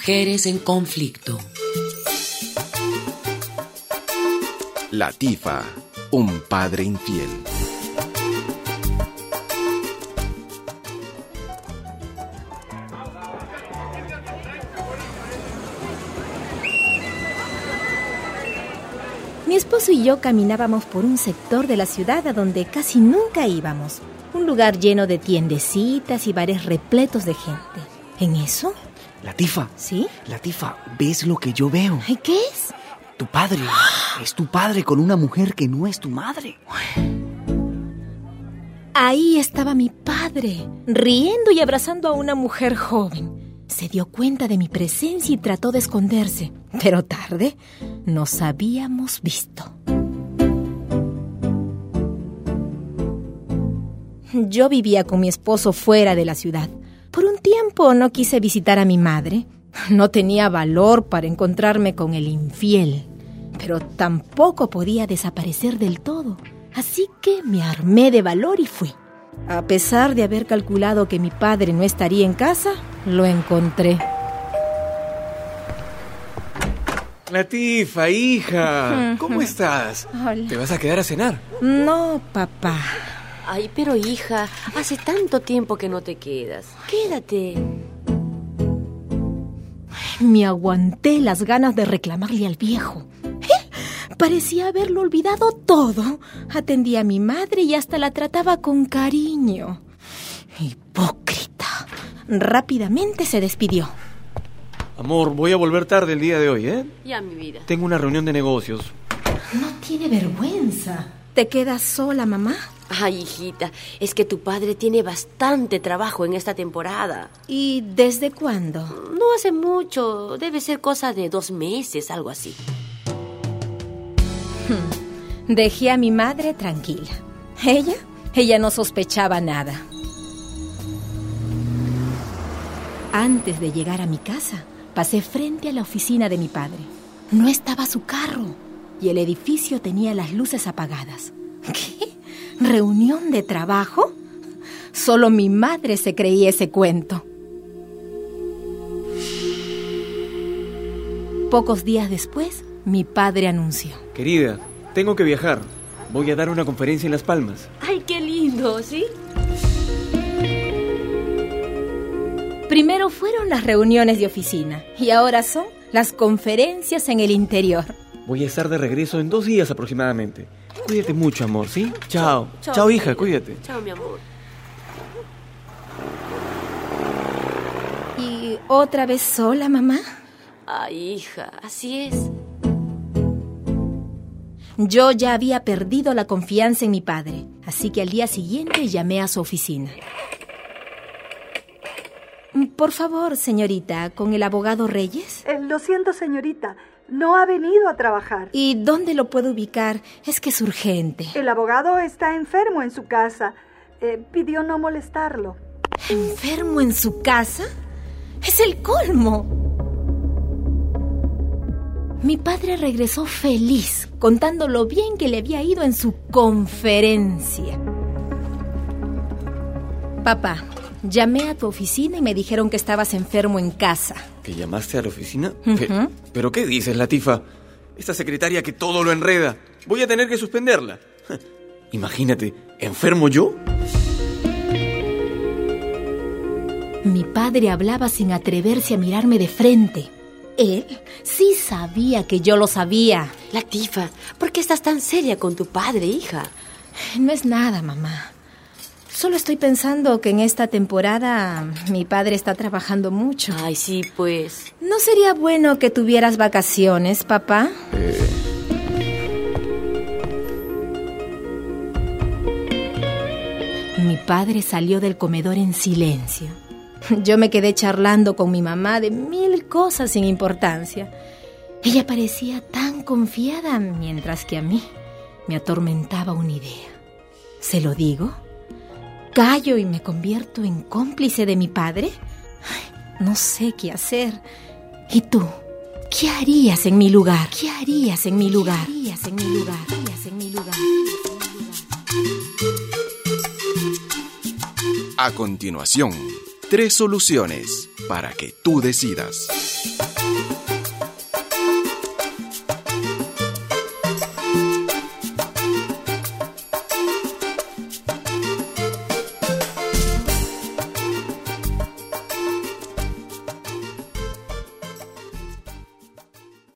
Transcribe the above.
Mujeres en conflicto. Latifa, un padre infiel. Mi esposo y yo caminábamos por un sector de la ciudad a donde casi nunca íbamos. Un lugar lleno de tiendecitas y bares repletos de gente. ¿En eso? Latifa. ¿Sí? Latifa, ¿ves lo que yo veo? ¿Ay, qué es? Tu padre. Es tu padre con una mujer que no es tu madre. Ahí estaba mi padre, riendo y abrazando a una mujer joven. Se dio cuenta de mi presencia y trató de esconderse. Pero tarde, nos habíamos visto. Yo vivía con mi esposo fuera de la ciudad. Por un tiempo no quise visitar a mi madre. No tenía valor para encontrarme con el infiel. Pero tampoco podía desaparecer del todo. Así que me armé de valor y fui. A pesar de haber calculado que mi padre no estaría en casa, lo encontré. Latifa, hija, ¿cómo estás? Hola. ¿Te vas a quedar a cenar? No, papá. Ay, pero hija, hace tanto tiempo que no te quedas. Quédate. Me aguanté las ganas de reclamarle al viejo. Él parecía haberlo olvidado todo. Atendía a mi madre y hasta la trataba con cariño. Hipócrita. Rápidamente se despidió. Amor, voy a volver tarde el día de hoy, ¿eh? Ya, mi vida. Tengo una reunión de negocios. No tiene vergüenza. ¿Te quedas sola, mamá? Ay, hijita, es que tu padre tiene bastante trabajo en esta temporada. ¿Y desde cuándo? No hace mucho, debe ser cosa de 2 meses, algo así. Dejé a mi madre tranquila. Ella no sospechaba nada. Antes de llegar a mi casa, pasé frente a la oficina de mi padre. No estaba su carro y el edificio tenía las luces apagadas. ¿Qué? ¿Reunión de trabajo? Solo mi madre se creía ese cuento. Pocos días después, mi padre anunció: Querida, tengo que viajar. Voy a dar una conferencia en Las Palmas. Ay, qué lindo, ¿sí? Primero fueron las reuniones de oficina y ahora son las conferencias en el interior. Voy a estar de regreso en 2 días aproximadamente. Cuídate mucho, amor, ¿sí? Chao. Chao, Chao, hija, querida. cuídate. Chao, mi amor. ¿Y otra vez sola, mamá? Ay, hija, así es. Yo ya había perdido la confianza en mi padre, así que al día siguiente llamé a su oficina. Por favor, señorita, ¿con el abogado Reyes? Lo siento, señorita, no ha venido a trabajar. ¿Y dónde lo puedo ubicar? Es que es urgente. El abogado está enfermo en su casa. Pidió no molestarlo. ¿Enfermo en su casa? ¡Es el colmo! Mi padre regresó feliz, contando lo bien que le había ido en su conferencia. Papá, llamé a tu oficina y me dijeron que estabas enfermo en casa. ¿Que llamaste a la oficina? Ujú. ¿Pero qué dices, Latifa? Esta secretaria que todo lo enreda. Voy a tener que suspenderla. Imagínate, ¿enfermo yo? Mi padre hablaba sin atreverse a mirarme de frente. Él sí sabía que yo lo sabía. Latifa, ¿por qué estás tan seria con tu padre, hija? No es nada, mamá. Solo estoy pensando que en esta temporada mi padre está trabajando mucho. Ay, sí, pues. ¿No sería bueno que tuvieras vacaciones, papá? Mi padre salió del comedor en silencio. Yo me quedé charlando con mi mamá de 1000 cosas sin importancia. Ella parecía tan confiada, mientras que a mí me atormentaba una idea. ¿Se lo digo? ¿Callo y me convierto en cómplice de mi padre? Ay, no sé qué hacer. ¿Y tú? ¿Qué harías en mi lugar? ¿Qué harías en mi lugar? ¿Qué harías en mi lugar? ¿Qué harías en mi lugar? A continuación, 3 soluciones para que tú decidas.